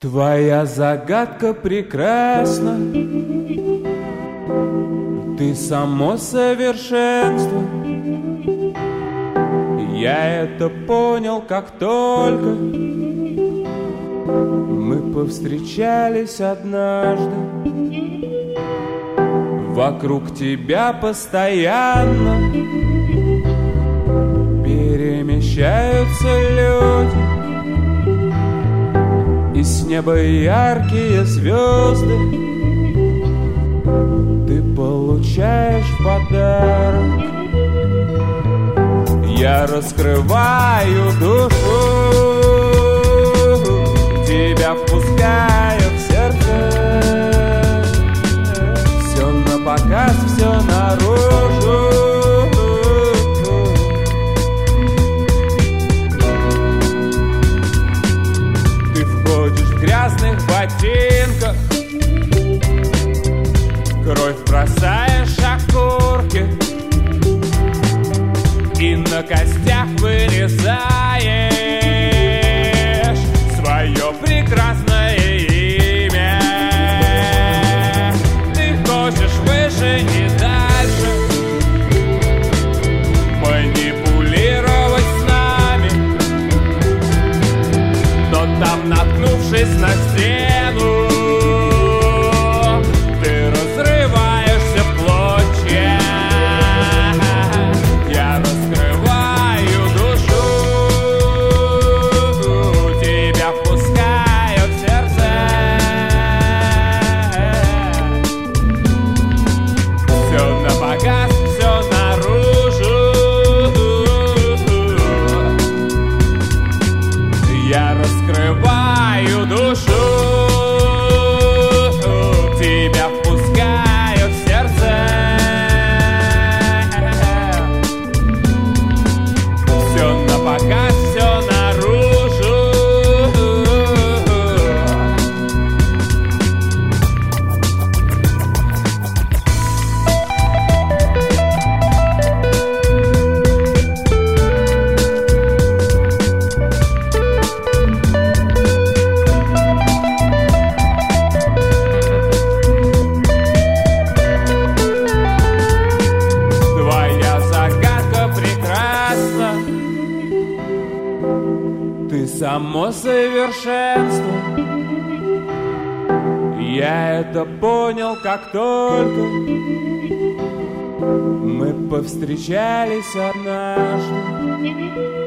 Твоя загадка прекрасна, ты само совершенство. Я это понял, как только мы повстречались однажды. Вокруг тебя постоянно перемещаются люди, и с неба яркие звезды ты получаешь в подарок. Я раскрываю душу, тебя впускаю в сердце. Все напоказ, все наружу. Ты входишь в грязных ботинках, кровь бросаешь окурки, и на костях вырезаешь свое прекрасное имя. Ты хочешь выше и дальше манипулировать с нами, но там, наткнувшись на стену, ты разрываешься в клочья. Само совершенство. Я это понял, как только мы повстречались однажды.